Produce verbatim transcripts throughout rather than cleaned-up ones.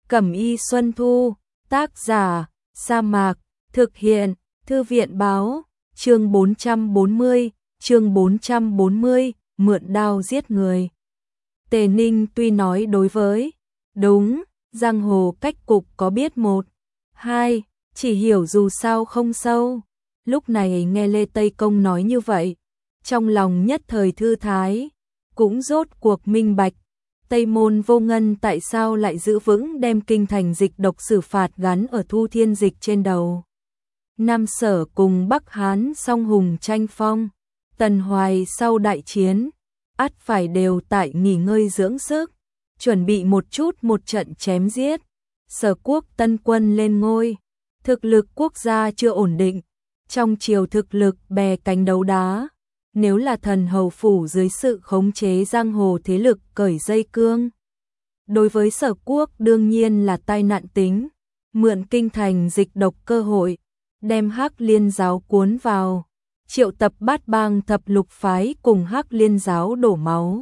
Cẩm y Xuân Thu, tác giả, Sa Mạc, thực hiện, Thư viện báo, chương bốn trăm bốn mươi, chương bốn trăm bốn mươi, mượn đao giết người. Tề Ninh tuy nói đối với, đúng, giang hồ cách cục có biết một, hai, chỉ hiểu dù sao không sâu. Lúc này nghe Lê Tây Công nói như vậy, trong lòng nhất thời thư thái, cũng rốt cuộc minh bạch. Tây Môn Vô Ngân tại sao lại giữ vững đem kinh thành dịch độc xử phạt gắn ở Thu Thiên Dịch trên đầu. Nam Sở cùng Bắc Hán song hùng tranh phong, Tần Hoài sau đại chiến, ắt phải đều tại nghỉ ngơi dưỡng sức, chuẩn bị một chút một trận chém giết. Sở quốc tân quân lên ngôi, thực lực quốc gia chưa ổn định, trong triều thực lực bè cánh đấu đá. Nếu là thần hầu phủ dưới sự khống chế giang hồ thế lực cởi dây cương, đối với Sở quốc đương nhiên là tai nạn tính, mượn kinh thành dịch độc cơ hội, đem Hắc Liên giáo cuốn vào, triệu tập bát bang thập lục phái cùng Hắc Liên giáo đổ máu.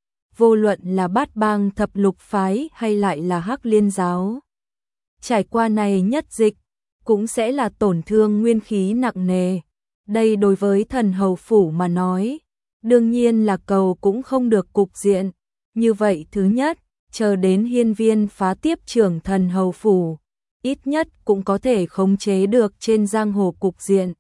Vô luận là bát bang thập lục phái hay lại là Hắc Liên giáo, trải qua này nhất dịch, cũng sẽ là tổn thương nguyên khí nặng nề. Đây đối với thần hầu phủ mà nói, đương nhiên là cầu cũng không được cục diện. Như vậy thứ nhất, chờ đến hiên viên phá tiếp trưởng thần hầu phủ, ít nhất cũng có thể khống chế được trên giang hồ cục diện.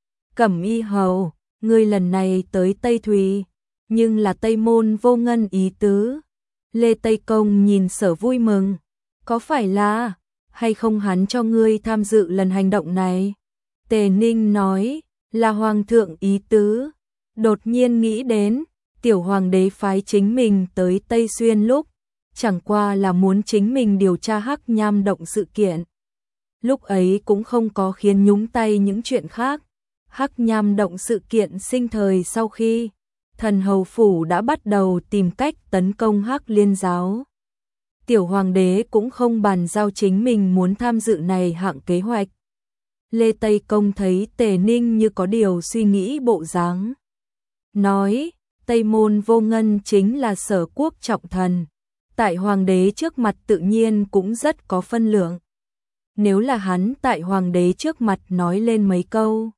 Cẩm y hầu, ngươi lần này tới Tây Thùy, nhưng là Tây Môn Vô Ngân ý tứ. Lê Tây Công nhìn Sở vui mừng, có phải là, hay không hắn cho ngươi tham dự lần hành động này? Tề Ninh nói, là hoàng thượng ý tứ. Đột nhiên nghĩ đến, tiểu hoàng đế phái chính mình tới Tây Xuyên lúc, chẳng qua là muốn chính mình điều tra Hắc Nham động sự kiện. Lúc ấy cũng không có khiến nhúng tay những chuyện khác. Hắc Nham động sự kiện sinh thời sau khi, thần hầu phủ đã bắt đầu tìm cách tấn công Hắc Liên giáo. Tiểu hoàng đế cũng không bàn giao chính mình muốn tham dự này hạng kế hoạch. Lê Tây Công thấy Tề Ninh như có điều suy nghĩ bộ dáng, nói, Tây Môn Vô Ngân chính là Sở quốc trọng thần, tại hoàng đế trước mặt tự nhiên cũng rất có phân lượng. Nếu là hắn tại hoàng đế trước mặt nói lên mấy câu,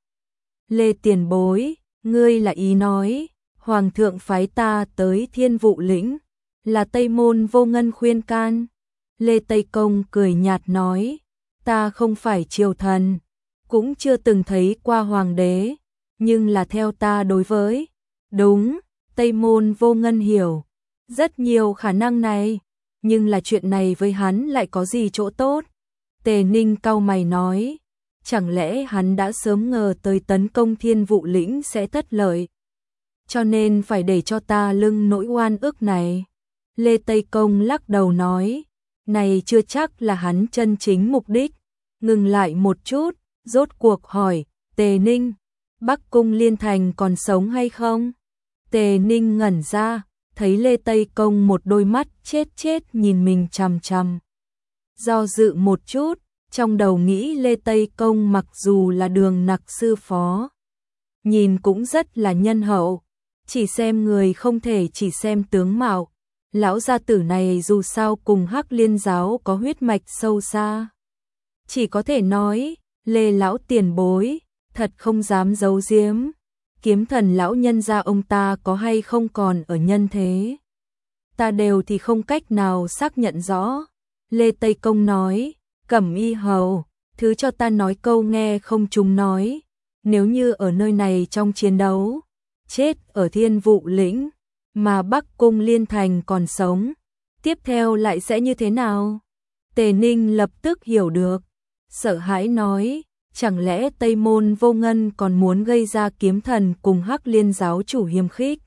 Lê tiền bối, ngươi là ý nói, hoàng thượng phái ta tới Thiên Vụ lĩnh, là Tây Môn Vô Ngân khuyên can. Lê Tây Công cười nhạt nói, ta không phải triều thần, cũng chưa từng thấy qua hoàng đế, nhưng là theo ta đối với, đúng, Tây Môn Vô Ngân hiểu, rất nhiều khả năng này, nhưng là chuyện này với hắn lại có gì chỗ tốt? Tề Ninh cau mày nói, chẳng lẽ hắn đã sớm ngờ tới tấn công Thiên Vụ lĩnh sẽ thất lợi, cho nên phải để cho ta lưng nỗi oan ức này? Lê Tây Công lắc đầu nói, này chưa chắc là hắn chân chính mục đích. Ngừng lại một chút, rốt cuộc hỏi, Tề Ninh, Bắc Cung Liên Thành còn sống hay không? Tề Ninh ngẩn ra, thấy Lê Tây Công một đôi mắt chết chết nhìn mình chằm chằm. Do dự một chút, trong đầu nghĩ Lê Tây Công mặc dù là đường nặc sư phó, nhìn cũng rất là nhân hậu, chỉ xem người không thể chỉ xem tướng mạo. Lão gia tử này dù sao cùng Hắc Liên giáo có huyết mạch sâu xa. Chỉ có thể nói, Lê lão tiền bối, thật không dám giấu giếm, kiếm thần lão nhân gia ông ta có hay không còn ở nhân thế, ta đều thì không cách nào xác nhận rõ. Lê Tây Công nói, Cẩm y hầu, thứ cho ta nói câu nghe không trúng nói, nếu như ở nơi này trong chiến đấu, chết ở Thiên Vụ lĩnh, mà Bắc Cung Liên Thành còn sống, tiếp theo lại sẽ như thế nào? Tề Ninh lập tức hiểu được, sợ hãi nói, chẳng lẽ Tây Môn Vô Ngân còn muốn gây ra kiếm thần cùng Hắc Liên giáo chủ hiềm khích?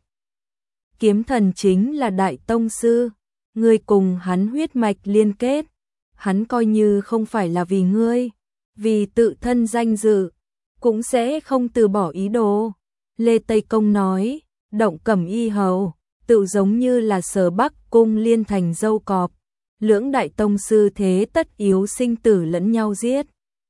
Kiếm thần chính là đại tông sư, ngươi cùng hắn huyết mạch liên kết, hắn coi như không phải là vì ngươi, vì tự thân danh dự, cũng sẽ không từ bỏ ý đồ. Lê Tây Công nói, động Cẩm y hầu, tự giống như là Sở Bắc Cung Liên Thành dâu cọp, lưỡng đại tông sư thế tất yếu sinh tử lẫn nhau giết.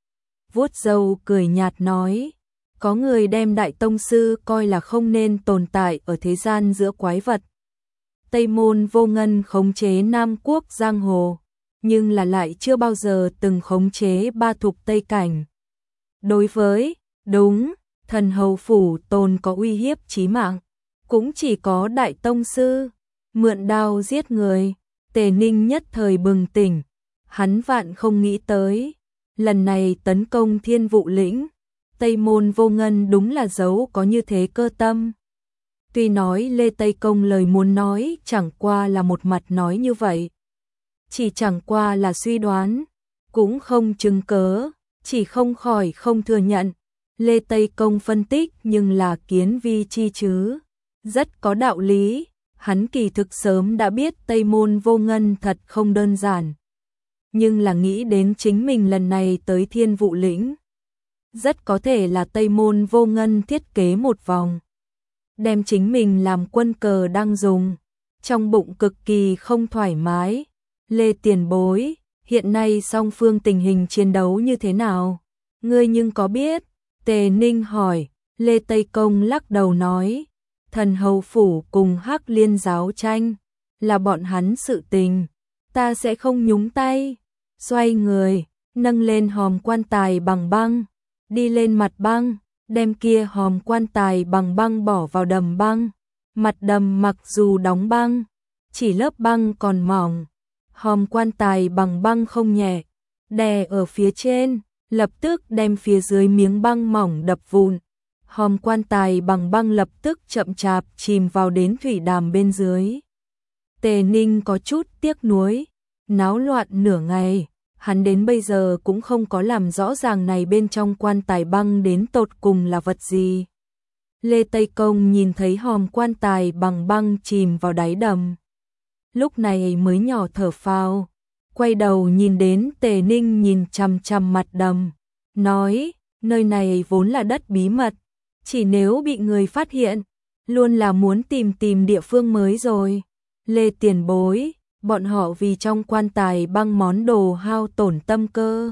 Vuốt râu cười nhạt nói, có người đem đại tông sư coi là không nên tồn tại ở thế gian giữa quái vật. Tây Môn Vô Ngân khống chế Nam quốc giang hồ, nhưng là lại chưa bao giờ từng khống chế ba thục Tây Cảnh. Đối với, đúng, thần hầu phủ tồn có uy hiếp chí mạng, cũng chỉ có đại tông sư, mượn đao giết người. Tề Ninh nhất thời bừng tỉnh, hắn vạn không nghĩ tới, lần này tấn công Thiên Vụ lĩnh, Tây Môn Vô Ngân đúng là giấu có như thế cơ tâm. Tuy nói Lê Tây Công lời muốn nói chẳng qua là một mặt nói như vậy, chỉ chẳng qua là suy đoán, cũng không chứng cớ, chỉ không khỏi không thừa nhận. Lê Tây Công phân tích nhưng là kiến vi chi chứ, rất có đạo lý, hắn kỳ thực sớm đã biết Tây Môn Vô Ngân thật không đơn giản. Nhưng là nghĩ đến chính mình lần này tới Thiên Vụ lĩnh, rất có thể là Tây Môn Vô Ngân thiết kế một vòng, đem chính mình làm quân cờ đang dùng, trong bụng cực kỳ không thoải mái. Lê tiền bối, hiện nay song phương tình hình chiến đấu như thế nào? Ngươi nhưng có biết? Tề Ninh hỏi. Lê Tây Công lắc đầu nói, thần hầu phủ cùng Hắc Liên giáo tranh, là bọn hắn sự tình, ta sẽ không nhúng tay. Xoay người, nâng lên hòm quan tài bằng băng, đi lên mặt băng, đem kia hòm quan tài bằng băng bỏ vào đầm băng. Mặt đầm mặc dù đóng băng, chỉ lớp băng còn mỏng, hòm quan tài bằng băng không nhẹ, đè ở phía trên, lập tức đem phía dưới miếng băng mỏng đập vụn. Hòm quan tài bằng băng lập tức chậm chạp chìm vào đến thủy đàm bên dưới. Tề Ninh có chút tiếc nuối, náo loạn nửa ngày, hắn đến bây giờ cũng không có làm rõ ràng này bên trong quan tài băng đến tột cùng là vật gì. Lê Tây Công nhìn thấy hòm quan tài bằng băng chìm vào đáy đầm, lúc này mới nhỏ thở phào, quay đầu nhìn đến Tề Ninh nhìn chằm chằm mặt đầm, nói, nơi này vốn là đất bí mật, chỉ nếu bị người phát hiện, luôn là muốn tìm tìm địa phương mới rồi. Lê tiền bối, bọn họ vì trong quan tài băng món đồ hao tổn tâm cơ.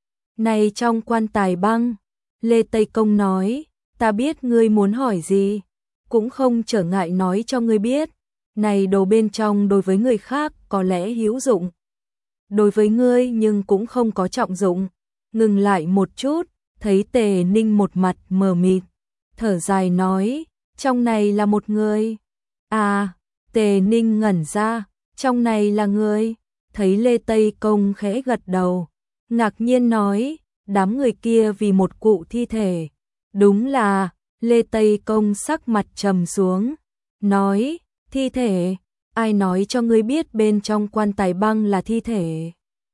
Này trong quan tài băng, Lê Tây Công nói, ta biết ngươi muốn hỏi gì, cũng không trở ngại nói cho ngươi biết. Này đồ bên trong đối với người khác có lẽ hữu dụng, đối với ngươi nhưng cũng không có trọng dụng. Ngừng lại một chút, thấy Tề Ninh một mặt mờ mịt, thở dài nói, trong này là một người. À, Tề Ninh ngẩn ra, trong này là người. Thấy Lê Tây Công khẽ gật đầu, ngạc nhiên nói, đám người kia vì một cụ thi thể. Đúng là, Lê Tây Công sắc mặt trầm xuống, nói, thi thể, ai nói cho ngươi biết bên trong quan tài băng là thi thể?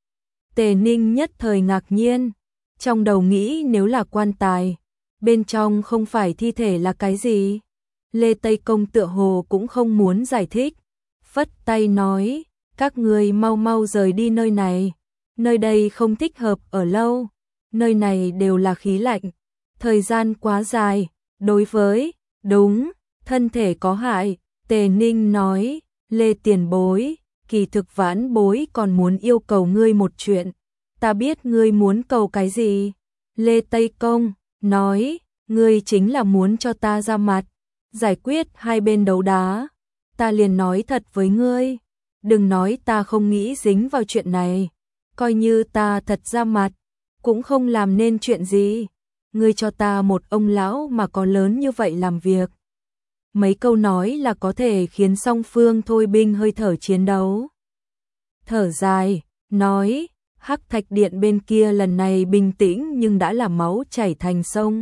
Tề Ninh nhất thời ngạc nhiên, trong đầu nghĩ nếu là quan tài, bên trong không phải thi thể là cái gì? Lê Tây Công tựa hồ cũng không muốn giải thích, phất tay nói, các ngươi mau mau rời đi nơi này, nơi đây không thích hợp ở lâu, nơi này đều là khí lạnh, thời gian quá dài, đối với, đúng, thân thể có hại. Tề Ninh nói, Lê tiền bối, kỳ thực vãn bối còn muốn yêu cầu ngươi một chuyện, ta biết ngươi muốn cầu cái gì. Lê Tây Công nói, ngươi chính là muốn cho ta ra mặt, giải quyết hai bên đấu đá. Ta liền nói thật với ngươi, đừng nói ta không nghĩ dính vào chuyện này, coi như ta thật ra mặt, cũng không làm nên chuyện gì. Ngươi cho ta một ông lão mà có lớn như vậy làm việc. Mấy câu nói là có thể khiến song phương thôi binh hơi thở chiến đấu. Thở dài, nói, Hắc Thạch Điện bên kia lần này bình tĩnh nhưng đã là máu chảy thành sông.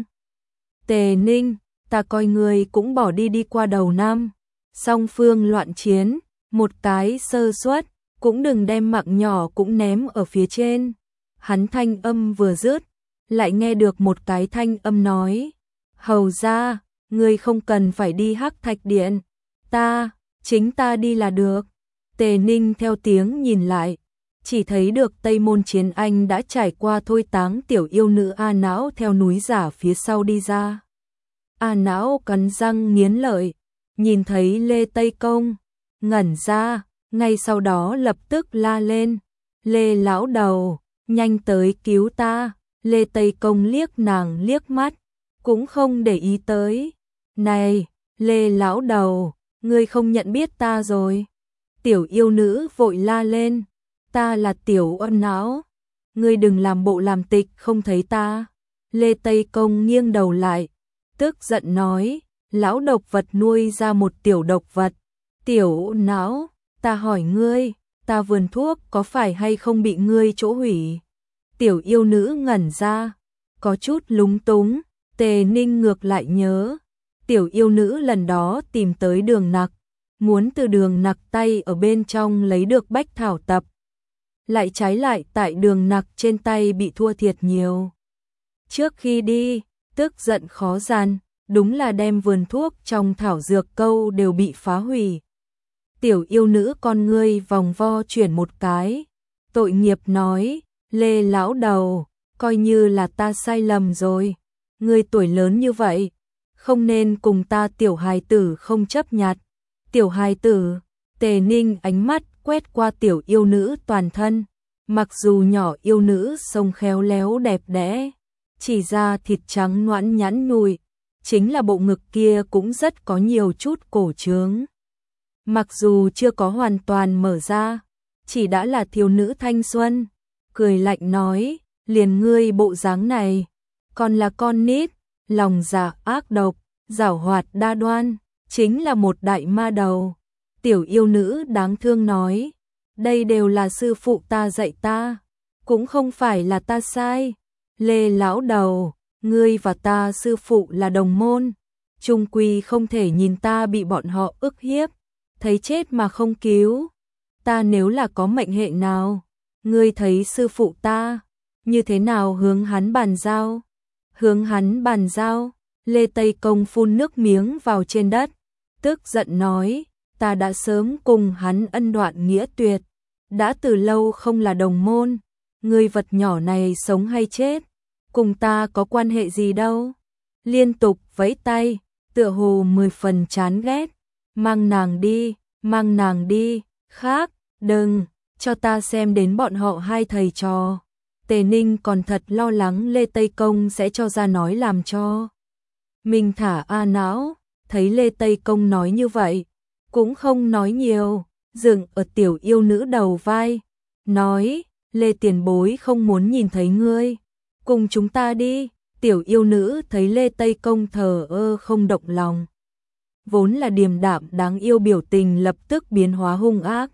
Tề Ninh, ta coi ngươi cũng bỏ đi đi qua đầu năm, song phương loạn chiến, một cái sơ suất, cũng đừng đem mạng nhỏ cũng ném ở phía trên. Hắn thanh âm vừa dứt, lại nghe được một cái thanh âm nói, hầu ra, ngươi không cần phải đi Hắc Thạch Điện, ta, chính ta đi là được. Tề Ninh theo tiếng nhìn lại, chỉ thấy được Tây Môn Chiến Anh đã trải qua thôi táng tiểu yêu nữ A Não theo núi giả phía sau đi ra. A Não cắn răng nghiến lợi, nhìn thấy Lê Tây Công, ngẩn ra, ngay sau đó lập tức la lên, Lê lão đầu, nhanh tới cứu ta. Lê Tây Công liếc nàng liếc mắt, cũng không để ý tới. Này, Lê lão đầu, ngươi không nhận biết ta rồi. Tiểu yêu nữ vội la lên. ta là Tiểu Ân não, ngươi đừng làm bộ làm tịch không thấy ta. Lê Tây Công nghiêng đầu lại, tức giận nói, lão độc vật nuôi ra một tiểu độc vật. Tiểu não, ta hỏi ngươi, ta vườn thuốc có phải hay không bị ngươi chỗ hủy? Tiểu yêu nữ ngẩn ra, có chút lúng túng. Tề Ninh ngược lại nhớ, tiểu yêu nữ lần đó tìm tới Đường Nặc, muốn từ Đường Nặc tay ở bên trong lấy được bách thảo tập. Lại trái lại tại Đường Nặc trên tay bị thua thiệt nhiều. Trước khi đi, tức giận khó gian, đúng là đem vườn thuốc trong thảo dược câu đều bị phá hủy. Tiểu yêu nữ con ngươi vòng vo chuyển một cái, tội nghiệp nói, Lê lão đầu, coi như là ta sai lầm rồi. Ngươi tuổi lớn như vậy, không nên cùng ta tiểu hài tử không chấp nhặt. Tiểu hài tử, Tề Ninh ánh mắt quét qua tiểu yêu nữ toàn thân, mặc dù nhỏ yêu nữ sông khéo léo đẹp đẽ, chỉ ra thịt trắng nõn nhẵn nhụi, chính là bộ ngực kia cũng rất có nhiều chút cổ trướng. Mặc dù chưa có hoàn toàn mở ra, chỉ đã là thiếu nữ thanh xuân, cười lạnh nói, liền ngươi bộ dáng này, còn là con nít, lòng dạ ác độc, giảo hoạt đa đoan, chính là một đại ma đầu. Tiểu yêu nữ đáng thương nói, đây đều là sư phụ ta dạy ta, cũng không phải là ta sai. Lê lão đầu, ngươi và ta sư phụ là đồng môn, chung quy không thể nhìn ta bị bọn họ ức hiếp, thấy chết mà không cứu. Ta nếu là có mệnh hệ nào, ngươi thấy sư phụ ta, như thế nào hướng hắn bàn giao? Hướng hắn bàn giao, Lê Tây Công phun nước miếng vào trên đất, tức giận nói, ta đã sớm cùng hắn ân đoạn nghĩa tuyệt, đã từ lâu không là đồng môn, ngươi vật nhỏ này sống hay chết, cùng ta có quan hệ gì đâu. Liên tục vẫy tay, tựa hồ mười phần chán ghét, mang nàng đi, mang nàng đi, khác, đừng, cho ta xem đến bọn họ hai thầy trò. Tề Ninh còn thật lo lắng Lê Tây Công sẽ cho ra nói làm cho mình thả a não, thấy Lê Tây Công nói như vậy, cũng không nói nhiều, dừng ở tiểu yêu nữ đầu vai, nói, Lê tiền bối không muốn nhìn thấy ngươi, cùng chúng ta đi. Tiểu yêu nữ thấy Lê Tây Công thờ ơ không động lòng, vốn là điềm đạm đáng yêu biểu tình lập tức biến hóa hung ác.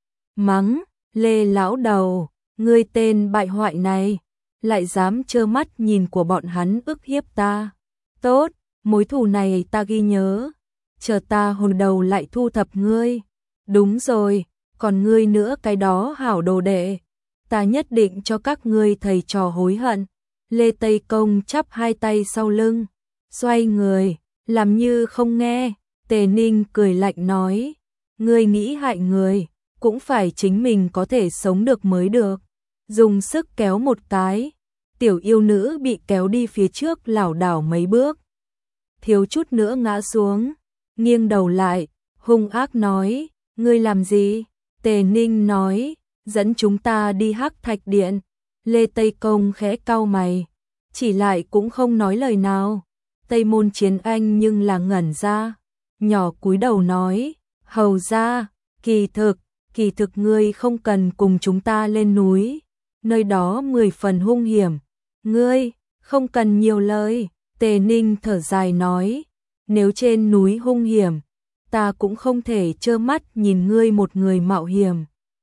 Mắng, Lê lão đầu, ngươi tên bại hoại này, lại dám trơ mắt nhìn của bọn hắn ức hiếp ta. Tốt, mối thù này ta ghi nhớ, chờ ta hồi đầu lại thu thập ngươi. Đúng rồi, còn ngươi nữa cái đó hảo đồ đệ, ta nhất định cho các ngươi thầy trò hối hận. Lê Tây Công chắp hai tay sau lưng, xoay người, làm như không nghe. Tề Ninh cười lạnh nói, ngươi nghĩ hại người, cũng phải chính mình có thể sống được mới được. Dùng sức kéo một cái, tiểu yêu nữ bị kéo đi phía trước lảo đảo mấy bước, thiếu chút nữa ngã xuống, nghiêng đầu lại, hung ác nói, ngươi làm gì? Tề Ninh nói, dẫn chúng ta đi Hắc Thạch Điện. Lê Tây Công khẽ cau mày, chỉ lại cũng không nói lời nào. Tây Môn Chiến Anh nhưng là ngẩn ra, nhỏ cúi đầu nói, hầu ra, kỳ thực, kỳ thực ngươi không cần cùng chúng ta lên núi, nơi đó mười phần hung hiểm, ngươi không cần nhiều lời. Tề Ninh thở dài nói, nếu trên núi hung hiểm, ta cũng không thể trơ mắt nhìn ngươi một người mạo hiểm.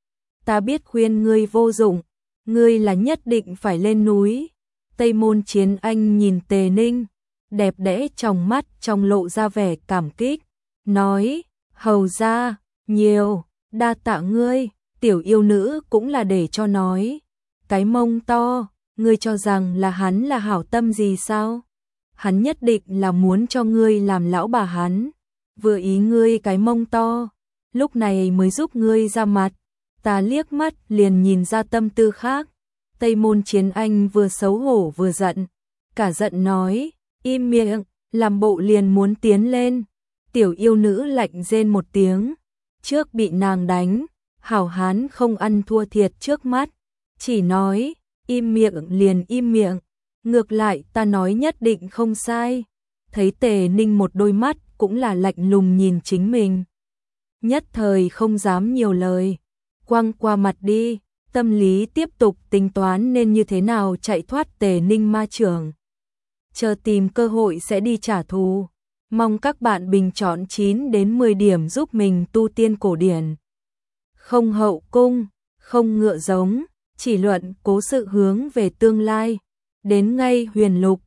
Ta biết khuyên ngươi vô dụng, ngươi là nhất định phải lên núi. Tây Môn Chiến Anh nhìn Tề Ninh, đẹp đẽ trong mắt trong lộ ra vẻ cảm kích, nói, hầu ra, nhiều, đa tạ ngươi. Tiểu yêu nữ cũng là để cho nói, cái mông to, ngươi cho rằng là hắn là hảo tâm gì sao? Hắn nhất định là muốn cho ngươi làm lão bà hắn, vừa ý ngươi cái mông to, lúc này mới giúp ngươi ra mặt. Ta liếc mắt liền nhìn ra tâm tư khác. Tây Môn Chiến Anh vừa xấu hổ vừa giận, cả giận nói, im miệng, làm bộ liền muốn tiến lên. Tiểu yêu nữ lạnh rên một tiếng, trước bị nàng đánh, hảo hán không ăn thua thiệt trước mắt, chỉ nói, im miệng liền im miệng, ngược lại ta nói nhất định không sai. Thấy Tề Ninh một đôi mắt cũng là lạnh lùng nhìn chính mình, nhất thời không dám nhiều lời, quăng qua mặt đi. tâm lý tiếp tục tính toán nên như thế nào chạy thoát Tề Ninh ma trưởng. Chờ tìm cơ hội sẽ đi trả thù. Mong các bạn bình chọn chín đến mười điểm giúp mình tu tiên cổ điển. Không hậu cung, không ngựa giống, chỉ luận cố sự hướng về tương lai. Đến ngay huyền lục,